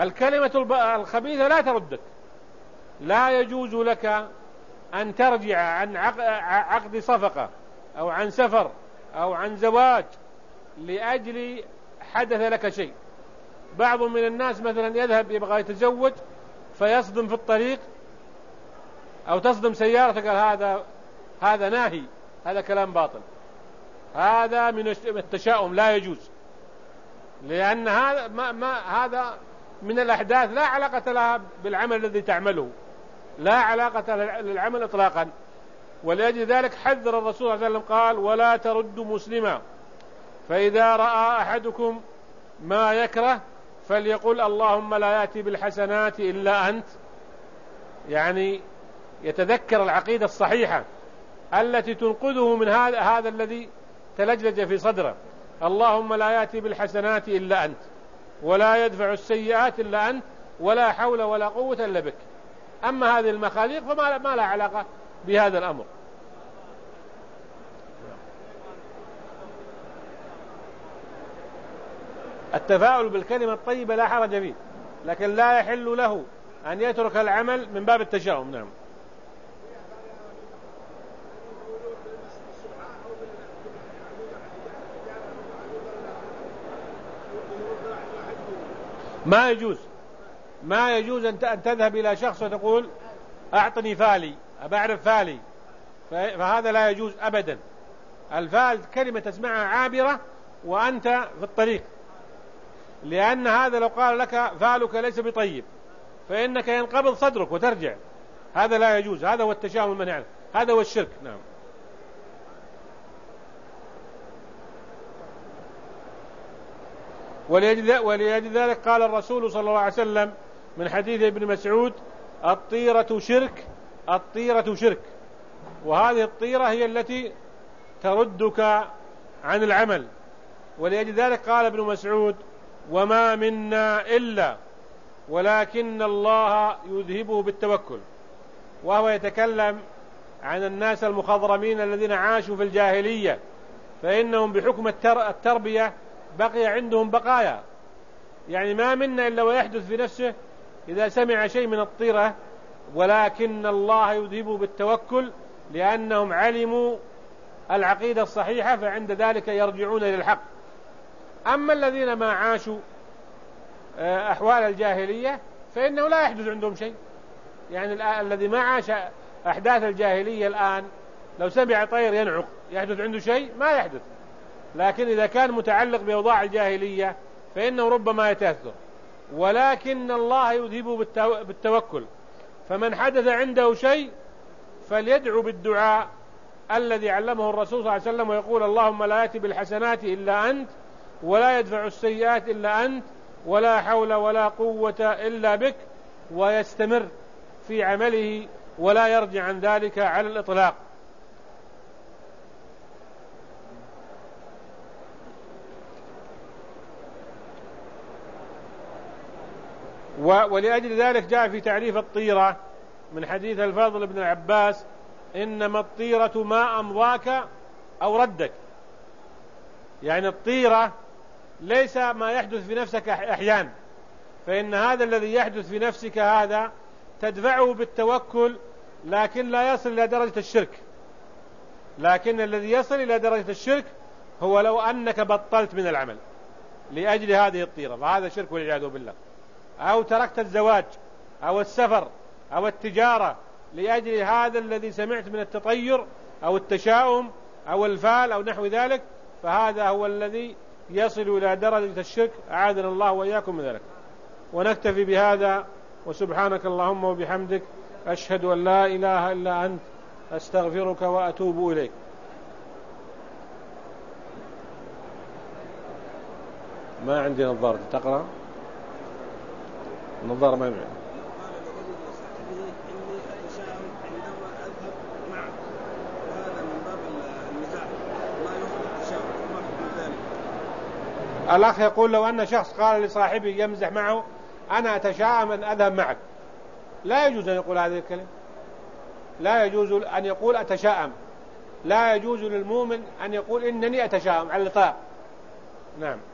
الكلمة الخبيثة لا تردك، لا يجوز لك أن ترجع عن عقد صفقة أو عن سفر أو عن زواج لأجل حدث لك شيء. بعض من الناس مثلا يذهب يبغى يتزوج فيصدم في الطريق أو تصدم سيارته، قال هذا ناهي، هذا كلام باطل، هذا من التشاؤم، لا يجوز، لأن هذا من الأحداث لا علاقة لها بالعمل الذي تعمله، لا علاقة للعمل إطلاقا. ولأجل ذلك حذر الرسول صلى الله عليه وسلم قال: ولا تردوا مسلما، فإذا رأى أحدكم ما يكره فليقل اللهم لا يأتي بالحسنات إلا أنت. يعني يتذكر العقيدة الصحيحة التي تنقذه من هذا الذي تلجلج في صدره: اللهم لا يأتي بالحسنات إلا أنت، ولا يدفع السيئات إلا أنت، ولا حول ولا قوة إلا بك. أما هذه المخاليق فما لا علاقة بهذا الأمر. التفاؤل بالكلمة الطيبة لا حرج فيه، لكن لا يحل له أن يترك العمل من باب التشاؤم. نعم. ما يجوز أن تذهب إلى شخص وتقول أعطني فالي، أعرف فالي، فهذا لا يجوز أبدا. الفال كلمة تسمعها عابرة وأنت في الطريق، لأن هذا لو قال لك فالك ليس بطيب فإنك ينقبض صدرك وترجع، هذا لا يجوز، هذا هو التشاؤم المنع، هذا هو الشرك. نعم. ولأجل ذلك قال الرسول صلى الله عليه وسلم من حديث ابن مسعود: الطيرة شرك، وهذه الطيرة هي التي تردك عن العمل. ولأجل ذلك قال ابن مسعود: وما منا إلا ولكن الله يذهبه بالتوكل. وهو يتكلم عن الناس المخضرمين الذين عاشوا في الجاهلية، فإنهم بحكم التربية بقي عندهم بقايا، يعني ما منا إلا ويحدث في نفسه إذا سمع شيء من الطيرة، ولكن الله يذهبه بالتوكل، لأنهم علموا العقيدة الصحيحة، فعند ذلك يرجعون إلى الحق. أما الذين ما عاشوا أحوال الجاهلية فإنه لا يحدث عندهم شيء، يعني الذي ما عاش أحداث الجاهلية الآن لو سمع طير ينعق يحدث عنده شيء؟ ما يحدث. لكن إذا كان متعلق بأوضاع الجاهلية فإنه ربما يتأثر، ولكن الله يذهبه بالتوكل. فمن حدث عنده شيء فليدعو بالدعاء الذي علمه الرسول صلى الله عليه وسلم، ويقول: اللهم لا يأتي بالحسنات إلا أنت، ولا يدفع السيئات إلا أنت، ولا حول ولا قوة إلا بك، ويستمر في عمله ولا يرجع عن ذلك على الإطلاق. ولأجل ذلك جاء في تعريف الطيرة من حديث الفضل بن العباس: إنما الطيرة ما أمضاك أو ردك. يعني الطيرة ليس ما يحدث في نفسك أحيانا، فإن هذا الذي يحدث في نفسك هذا تدفعه بالتوكل، لكن لا يصل إلى درجة الشرك. لكن الذي يصل إلى درجة الشرك هو لو أنك بطلت من العمل لأجل هذه الطيرة، فهذا شرك والعياذ بالله. أو تركت الزواج أو السفر أو التجارة لأجل هذا الذي سمعت من التطير أو التشاؤم أو الفال أو نحو ذلك، فهذا هو الذي يصل إلى درجة الشرك، أعاذنا الله وإياكم من ذلك. ونكتفي بهذا، وسبحانك اللهم وبحمدك، أشهد أن لا إله إلا أنت، أستغفرك وأتوب إليك. ما عندي نظارة تقرأ، النظارة ما معي. الأخ يقول: لو أن شخص قال لصاحبه يمزح معه: أنا أتشاءم أن أذهب معك، لا يجوز أن يقول هذه الكلمة، لا يجوز أن يقول أتشاءم، لا يجوز للمؤمن أن يقول إنني أتشاءم على الإطلاق. نعم.